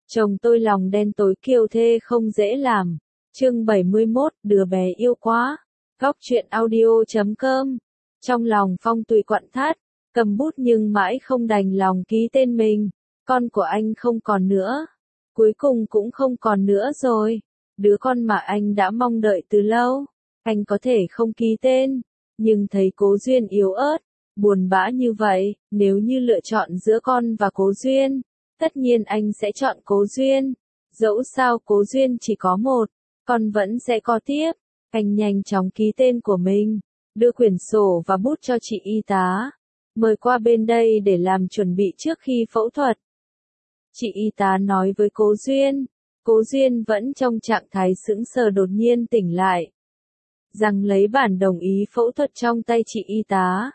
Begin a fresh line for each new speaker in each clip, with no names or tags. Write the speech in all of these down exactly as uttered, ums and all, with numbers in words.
Chồng tôi lòng đen tối kiêu thê không dễ làm. Chương bảy mươi mốt, đứa bé yêu quá. Góc truyện audio chấm com. Trong lòng Phong Tùy quặn thắt, cầm bút nhưng mãi không đành lòng ký tên mình. Con của anh không còn nữa. Cuối cùng cũng không còn nữa rồi. Đứa con mà anh đã mong đợi từ lâu. Anh có thể không ký tên, nhưng thấy Cố Duyên yếu ớt, buồn bã như vậy, nếu như lựa chọn giữa con và Cố Duyên, tất nhiên anh sẽ chọn Cố Duyên. Dẫu sao Cố Duyên chỉ có một, con vẫn sẽ có tiếp. Anh nhanh chóng ký tên của mình, đưa quyển sổ và bút cho chị y tá. Mời qua bên đây để làm chuẩn bị trước khi phẫu thuật. Chị y tá nói với Cố Duyên. Cố Duyên vẫn trong trạng thái sững sờ đột nhiên tỉnh lại. Rằng lấy bản đồng ý phẫu thuật trong tay chị y tá.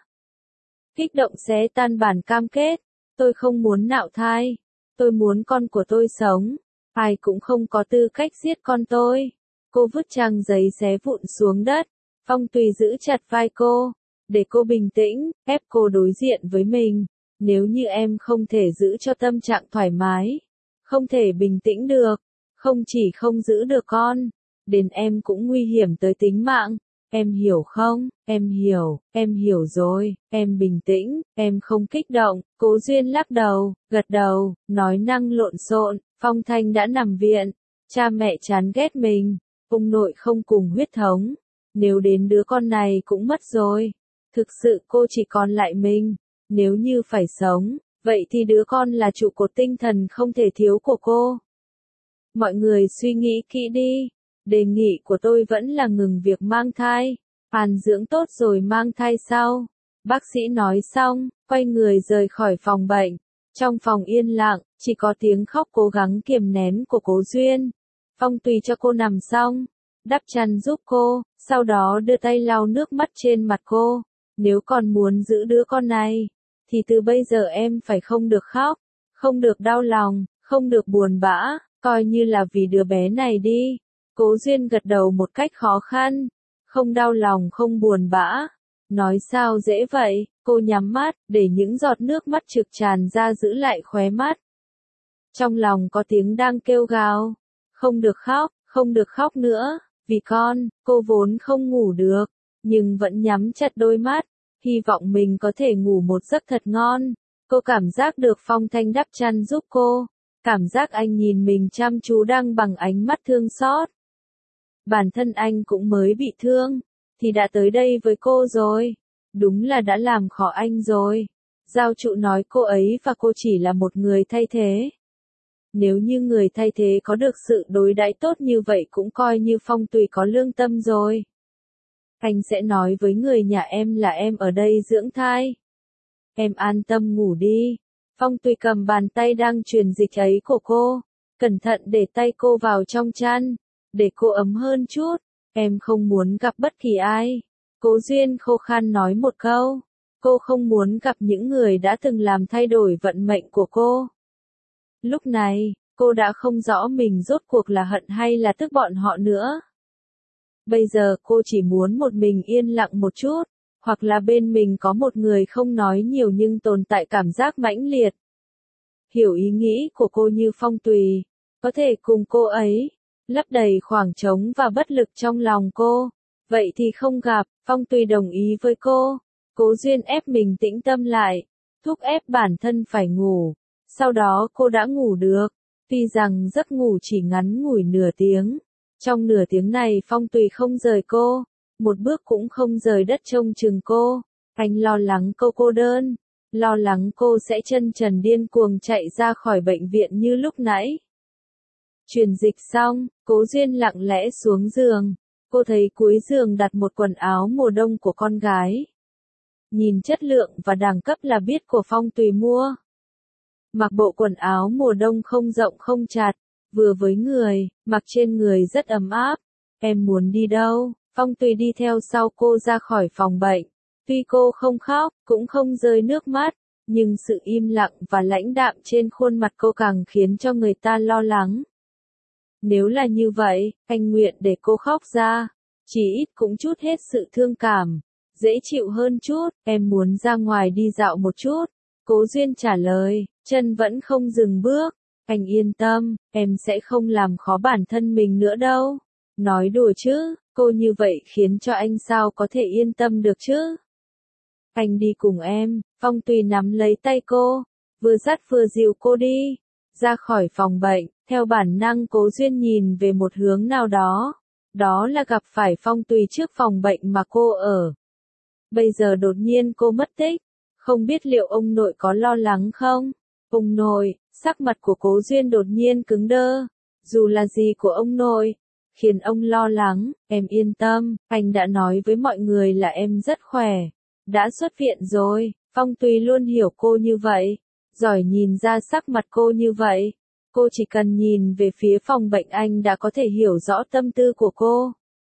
Kích động xé tan bản cam kết. Tôi không muốn nạo thai. Tôi muốn con của tôi sống. Ai cũng không có tư cách giết con tôi. Cô vứt trang giấy xé vụn xuống đất. Phong Tùy giữ chặt vai cô. Để cô bình tĩnh, ép cô đối diện với mình. Nếu như em không thể giữ cho tâm trạng thoải mái, không thể bình tĩnh được, không chỉ không giữ được con, đến em cũng nguy hiểm tới tính mạng. Em hiểu không? Em hiểu, em hiểu rồi, em bình tĩnh, em không kích động. Cố Duyên lắc đầu, gật đầu, nói năng lộn xộn. Phong Thanh đã nằm viện. Cha mẹ chán ghét mình. Ông nội không cùng huyết thống. Nếu đến đứa con này cũng mất rồi. Thực sự cô chỉ còn lại mình. Nếu như phải sống, vậy thì đứa con là trụ cột tinh thần không thể thiếu của cô. Mọi người suy nghĩ kỹ đi. Đề nghị của tôi vẫn là ngừng việc mang thai. Hàn dưỡng tốt rồi mang thai sau. Bác sĩ nói xong, quay người rời khỏi phòng bệnh. Trong phòng yên lặng, chỉ có tiếng khóc cố gắng kiềm nén của Cố Duyên. Phong Tùy cho cô nằm xong, đắp chăn giúp cô, sau đó đưa tay lau nước mắt trên mặt cô. Nếu còn muốn giữ đứa con này, thì từ bây giờ em phải không được khóc, không được đau lòng, không được buồn bã, coi như là vì đứa bé này đi. Cố Duyên gật đầu một cách khó khăn. Không đau lòng không buồn bã. Nói sao dễ vậy, cô nhắm mắt, để những giọt nước mắt trực tràn ra giữ lại khóe mắt. Trong lòng có tiếng đang kêu gào. Không được khóc, không được khóc nữa, vì con. Cô vốn không ngủ được, nhưng vẫn nhắm chặt đôi mắt, hy vọng mình có thể ngủ một giấc thật ngon. Cô cảm giác được Phong Thanh đắp chăn giúp cô. Cảm giác anh nhìn mình chăm chú đang bằng ánh mắt thương xót. Bản thân anh cũng mới bị thương, thì đã tới đây với cô rồi. Đúng là đã làm khó anh rồi. Giao trụ nói cô ấy và cô chỉ là một người thay thế. Nếu như người thay thế có được sự đối đãi tốt như vậy cũng coi như Phong Tùy có lương tâm rồi. Anh sẽ nói với người nhà em là em ở đây dưỡng thai. Em an tâm ngủ đi. Phong Tùy cầm bàn tay đang truyền dịch ấy của cô, cẩn thận để tay cô vào trong chăn, để cô ấm hơn chút. Em không muốn gặp bất kỳ ai. Cố Duyên khô khan nói một câu. Cô không muốn gặp những người đã từng làm thay đổi vận mệnh của cô. Lúc này, cô đã không rõ mình rốt cuộc là hận hay là tức bọn họ nữa. Bây giờ cô chỉ muốn một mình yên lặng một chút, hoặc là bên mình có một người không nói nhiều nhưng tồn tại cảm giác mãnh liệt. Hiểu ý nghĩ của cô như Phong Tùy, có thể cùng cô ấy, lấp đầy khoảng trống và bất lực trong lòng cô. Vậy thì không gặp. Phong Tùy đồng ý với cô. Cố Duyên ép mình tĩnh tâm lại, thúc ép bản thân phải ngủ. Sau đó cô đã ngủ được, tuy rằng giấc ngủ chỉ ngắn ngủi nửa tiếng. Trong nửa tiếng này Phong Tùy không rời cô, một bước cũng không rời đất trông chừng cô. Anh lo lắng cô cô đơn, lo lắng cô sẽ chân trần điên cuồng chạy ra khỏi bệnh viện như lúc nãy. Truyền dịch xong, Cố Duyên lặng lẽ xuống giường. Cô thấy cuối giường đặt một quần áo mùa đông của con gái. Nhìn chất lượng và đẳng cấp là biết của Phong Tùy mua. Mặc bộ quần áo mùa đông không rộng không chặt, vừa với người, mặc trên người rất ấm áp. Em muốn đi đâu? Phong Tùy đi theo sau cô ra khỏi phòng bệnh. Tuy cô không khóc, cũng không rơi nước mắt, nhưng sự im lặng và lãnh đạm trên khuôn mặt cô càng khiến cho người ta lo lắng. Nếu là như vậy, anh nguyện để cô khóc ra, chỉ ít cũng chút hết sự thương cảm, dễ chịu hơn chút. Em muốn ra ngoài đi dạo một chút. Cố Duyên trả lời, chân vẫn không dừng bước. Anh yên tâm, em sẽ không làm khó bản thân mình nữa đâu. Nói đùa chứ, cô như vậy khiến cho anh sao có thể yên tâm được chứ. Anh đi cùng em, Phong Tùy nắm lấy tay cô, vừa dắt vừa dìu cô đi, ra khỏi phòng bệnh, theo bản năng Cố Duyên nhìn về một hướng nào đó, đó là gặp phải Phong Tùy trước phòng bệnh mà cô ở. Bây giờ đột nhiên cô mất tích, không biết liệu ông nội có lo lắng không? Ông nội, sắc mặt của Cố Duyên đột nhiên cứng đơ, dù là gì của ông nội, khiến ông lo lắng, em yên tâm, anh đã nói với mọi người là em rất khỏe, đã xuất viện rồi. Phong Tùy luôn hiểu cô như vậy, giỏi nhìn ra sắc mặt cô như vậy, cô chỉ cần nhìn về phía phòng bệnh anh đã có thể hiểu rõ tâm tư của cô.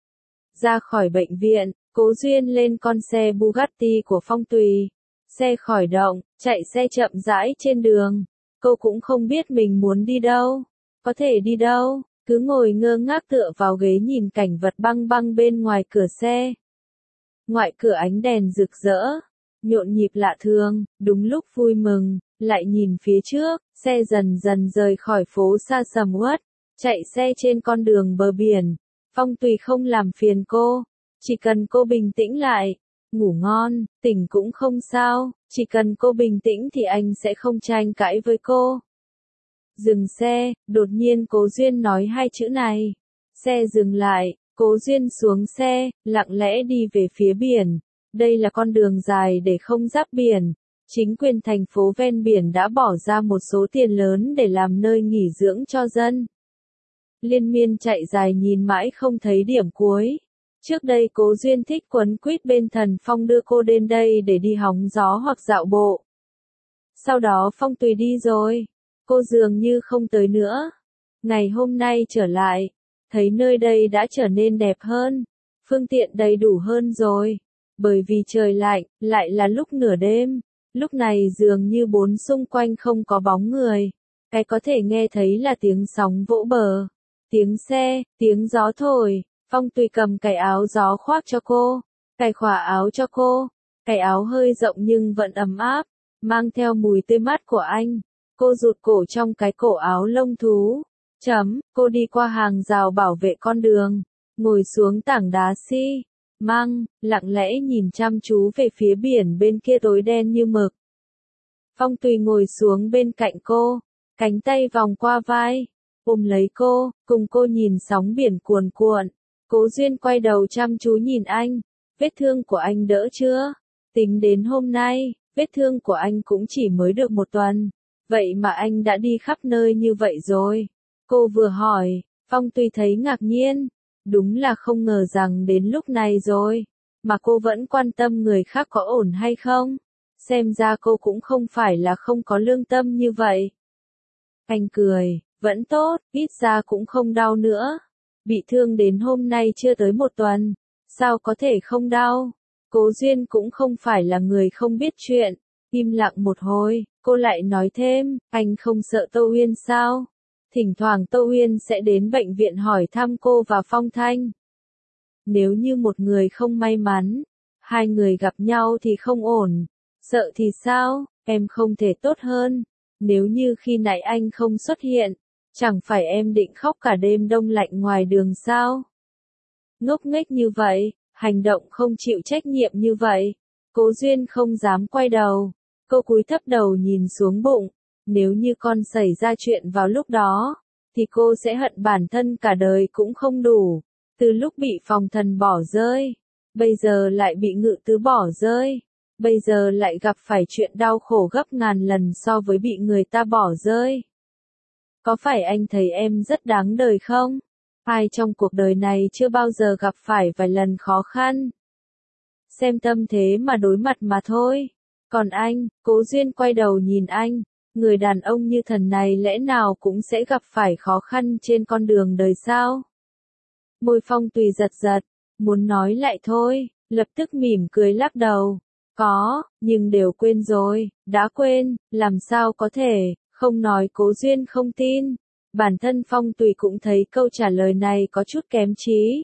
Ra khỏi bệnh viện, Cố Duyên lên con xe Bugatti của Phong Tùy, xe khởi động, chạy xe chậm rãi trên đường, cô cũng không biết mình muốn đi đâu, có thể đi đâu, cứ ngồi ngơ ngác tựa vào ghế nhìn cảnh vật băng băng bên ngoài cửa xe. Ngoại cửa ánh đèn rực rỡ, nhộn nhịp lạ thường, đúng lúc vui mừng, lại nhìn phía trước, xe dần dần rời khỏi phố xa sầm uất, chạy xe trên con đường bờ biển. Phong Tùy không làm phiền cô, chỉ cần cô bình tĩnh lại, ngủ ngon, tỉnh cũng không sao, chỉ cần cô bình tĩnh thì anh sẽ không tranh cãi với cô. Dừng xe, đột nhiên Cố Duyên nói hai chữ này. Xe dừng lại, Cố Duyên xuống xe, lặng lẽ đi về phía biển. Đây là con đường dài để không giáp biển. Chính quyền thành phố ven biển đã bỏ ra một số tiền lớn để làm nơi nghỉ dưỡng cho dân. Liên miên chạy dài nhìn mãi không thấy điểm cuối. Trước đây Cố Duyên thích quấn quýt bên Thần Phong đưa cô đến đây để đi hóng gió hoặc dạo bộ. Sau đó Phong Tùy đi rồi, cô dường như không tới nữa. Ngày hôm nay trở lại, thấy nơi đây đã trở nên đẹp hơn, phương tiện đầy đủ hơn rồi. Bởi vì trời lạnh, lại là lúc nửa đêm, lúc này dường như bốn xung quanh không có bóng người. Cái có thể nghe thấy là tiếng sóng vỗ bờ, tiếng xe, tiếng gió thổi. Phong Tùy cầm cái áo gió khoác cho cô, cài khỏa áo cho cô, cái áo hơi rộng nhưng vẫn ấm áp, mang theo mùi tươi mát của anh. Cô rụt cổ trong cái cổ áo lông thú. Chấm, cô đi qua hàng rào bảo vệ con đường, ngồi xuống tảng đá xi măng, lặng lẽ nhìn chăm chú về phía biển bên kia tối đen như mực. Phong Tùy ngồi xuống bên cạnh cô, cánh tay vòng qua vai, ôm lấy cô, cùng cô nhìn sóng biển cuồn cuộn. Cố Duyên quay đầu chăm chú nhìn anh, vết thương của anh đỡ chưa? Tính đến hôm nay, vết thương của anh cũng chỉ mới được một tuần, vậy mà anh đã đi khắp nơi như vậy rồi. Cô vừa hỏi, Phong Tùy thấy ngạc nhiên, đúng là không ngờ rằng đến lúc này rồi, mà cô vẫn quan tâm người khác có ổn hay không. Xem ra cô cũng không phải là không có lương tâm như vậy. Anh cười, vẫn tốt, ít ra cũng không đau nữa. Bị thương đến hôm nay chưa tới một tuần, sao có thể không đau? Cố Duyên cũng không phải là người không biết chuyện. Im lặng một hồi, cô lại nói thêm, anh không sợ Tô Uyên sao? Thỉnh thoảng Tô Uyên sẽ đến bệnh viện hỏi thăm cô và Phong Thanh. Nếu như một người không may mắn, hai người gặp nhau thì không ổn. Sợ thì sao, em không thể tốt hơn. Nếu như khi nãy anh không xuất hiện, chẳng phải em định khóc cả đêm đông lạnh ngoài đường sao? Ngốc nghếch như vậy, hành động không chịu trách nhiệm như vậy. Cố Duyên không dám quay đầu. Cô cúi thấp đầu nhìn xuống bụng. Nếu như con xảy ra chuyện vào lúc đó, thì cô sẽ hận bản thân cả đời cũng không đủ. Từ lúc bị phòng thần bỏ rơi, bây giờ lại bị Ngự Tứ bỏ rơi. Bây giờ lại gặp phải chuyện đau khổ gấp ngàn lần so với bị người ta bỏ rơi. Có phải anh thấy em rất đáng đời không? Ai trong cuộc đời này chưa bao giờ gặp phải vài lần khó khăn? Xem tâm thế mà đối mặt mà thôi. Còn anh, Cố Duyên quay đầu nhìn anh, người đàn ông như thần này lẽ nào cũng sẽ gặp phải khó khăn trên con đường đời sao? Môi Phong Tùy giật giật, muốn nói lại thôi, lập tức mỉm cười lắc đầu. Có, nhưng đều quên rồi, đã quên, làm sao có thể, không nói Cố Duyên không tin. Bản thân Phong Tùy cũng thấy câu trả lời này có chút kém trí.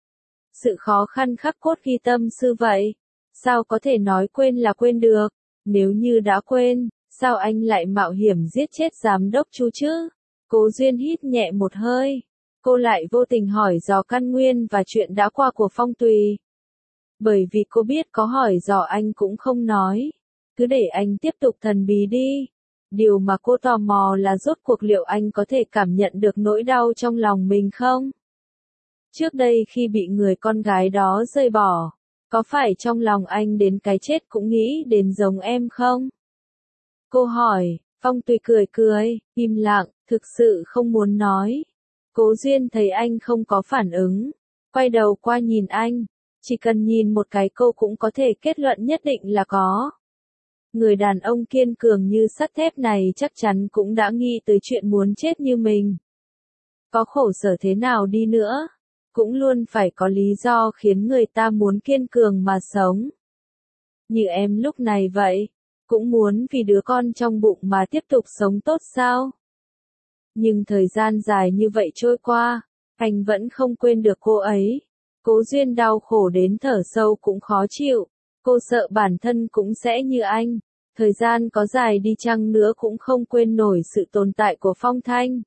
Sự khó khăn khắc cốt ghi tâm sư vậy, sao có thể nói quên là quên được, nếu như đã quên, Sao anh lại mạo hiểm giết chết giám đốc Chu chứ? Cố Duyên hít nhẹ một hơi. Cô lại vô tình hỏi dò căn nguyên và chuyện đã qua của Phong Tùy. Bởi vì cô biết có hỏi dò anh cũng không nói. Cứ để anh tiếp tục thần bí đi. Điều mà cô tò mò là rốt cuộc liệu anh có thể cảm nhận được nỗi đau trong lòng mình không? Trước đây khi bị người con gái đó rời bỏ, có phải trong lòng anh đến cái chết cũng nghĩ đến giống em không? Cô hỏi, Phong Tùy cười cười, im lặng, thực sự không muốn nói. Cố Duyên thấy anh không có phản ứng, quay đầu qua nhìn anh, chỉ cần nhìn một cái cô cũng có thể kết luận nhất định là có. Người đàn ông kiên cường như sắt thép này chắc chắn cũng đã nghĩ tới chuyện muốn chết như mình. Có khổ sở thế nào đi nữa, cũng luôn phải có lý do khiến người ta muốn kiên cường mà sống. Như em lúc này vậy, cũng muốn vì đứa con trong bụng mà tiếp tục sống tốt sao? Nhưng thời gian dài như vậy trôi qua, anh vẫn không quên được cô ấy. Cố Duyên đau khổ đến thở sâu cũng khó chịu. Cô sợ bản thân cũng sẽ như anh. Thời gian có dài đi chăng nữa cũng không quên nổi sự tồn tại của Phong Thanh.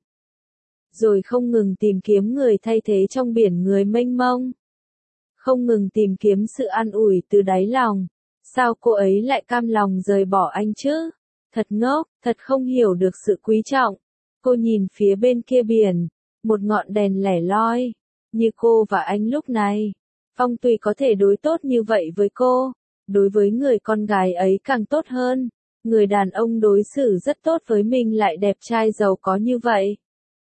Rồi không ngừng tìm kiếm người thay thế trong biển người mênh mông. Không ngừng tìm kiếm sự an ủi từ đáy lòng. Sao cô ấy lại cam lòng rời bỏ anh chứ? Thật ngốc, thật không hiểu được sự quý trọng. Cô nhìn phía bên kia biển, một ngọn đèn lẻ loi. Như cô và anh lúc này, Phong Tùy có thể đối tốt như vậy với cô, đối với người con gái ấy càng tốt hơn. Người đàn ông đối xử rất tốt với mình lại đẹp trai giàu có như vậy.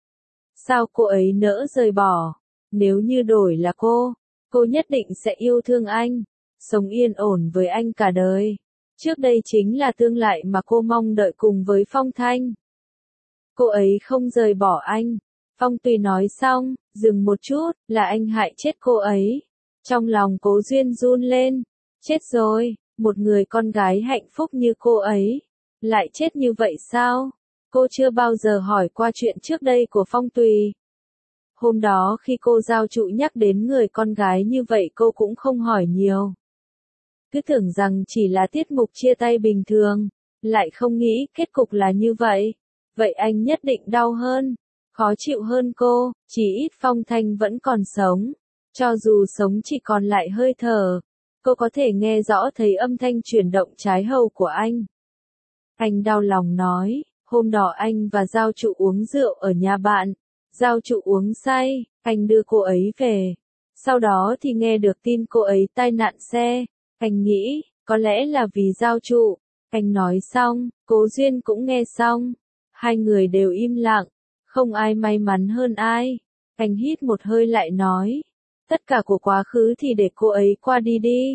Sao cô ấy nỡ rời bỏ? Nếu như đổi là cô, cô nhất định sẽ yêu thương anh, sống yên ổn với anh cả đời. Trước đây chính là tương lai mà cô mong đợi cùng với Phong Thanh. Cô ấy không rời bỏ anh. Phong Tùy nói xong, dừng một chút, là anh hại chết cô ấy. Trong lòng Cố Duyên run lên. Chết rồi, một người con gái hạnh phúc như cô ấy. Lại chết như vậy sao? Cô chưa bao giờ hỏi qua chuyện trước đây của Phong Tùy. Hôm đó khi cô giao trụ nhắc đến người con gái như vậy cô cũng không hỏi nhiều. Cứ tưởng rằng chỉ là tiết mục chia tay bình thường, lại không nghĩ kết cục là như vậy. Vậy anh nhất định đau hơn, khó chịu hơn cô, chỉ ít Phong Thanh vẫn còn sống. Cho dù sống chỉ còn lại hơi thở, cô có thể nghe rõ thấy âm thanh chuyển động trái hầu của anh. Anh đau lòng nói, hôm đó anh và Giao Trụ uống rượu ở nhà bạn. Giao Trụ uống say, anh đưa cô ấy về. Sau đó thì nghe được tin cô ấy tai nạn xe. Anh nghĩ, có lẽ là vì Giao Trụ. Anh nói xong, Cố Duyên cũng nghe xong. Hai người đều im lặng, không ai may mắn hơn ai. Anh hít một hơi lại nói, tất cả của quá khứ thì để cô ấy qua đi đi.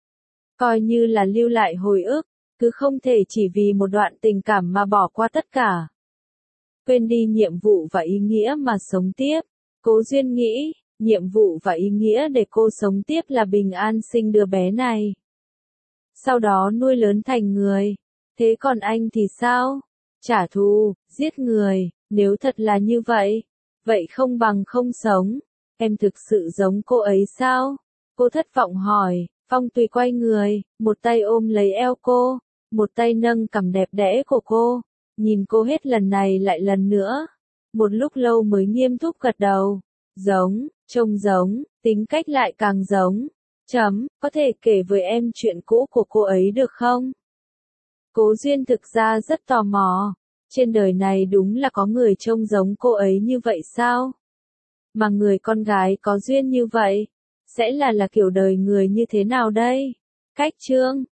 Coi như là lưu lại hồi ức, cứ không thể chỉ vì một đoạn tình cảm mà bỏ qua tất cả. Quên đi nhiệm vụ và ý nghĩa mà sống tiếp. Cố Duyên nghĩ, nhiệm vụ và ý nghĩa để cô sống tiếp là bình an sinh đứa bé này. Sau đó nuôi lớn thành người. Thế còn anh thì sao? Trả thù, giết người, nếu thật là như vậy, vậy không bằng không sống. Em thực sự giống cô ấy sao? Cô thất vọng hỏi. Phong Tùy quay người, một tay ôm lấy eo cô, một tay nâng cằm đẹp đẽ của cô, nhìn cô hết lần này lại lần nữa. Một lúc lâu mới nghiêm túc gật đầu. Giống, trông giống, tính cách lại càng giống. Chấm, có thể kể với em chuyện cũ của cô ấy được không? Cố Duyên thực ra rất tò mò. Trên đời này đúng là có người trông giống cô ấy như vậy sao? Mà người con gái có duyên như vậy, sẽ là là kiểu đời người như thế nào đây? Cách chương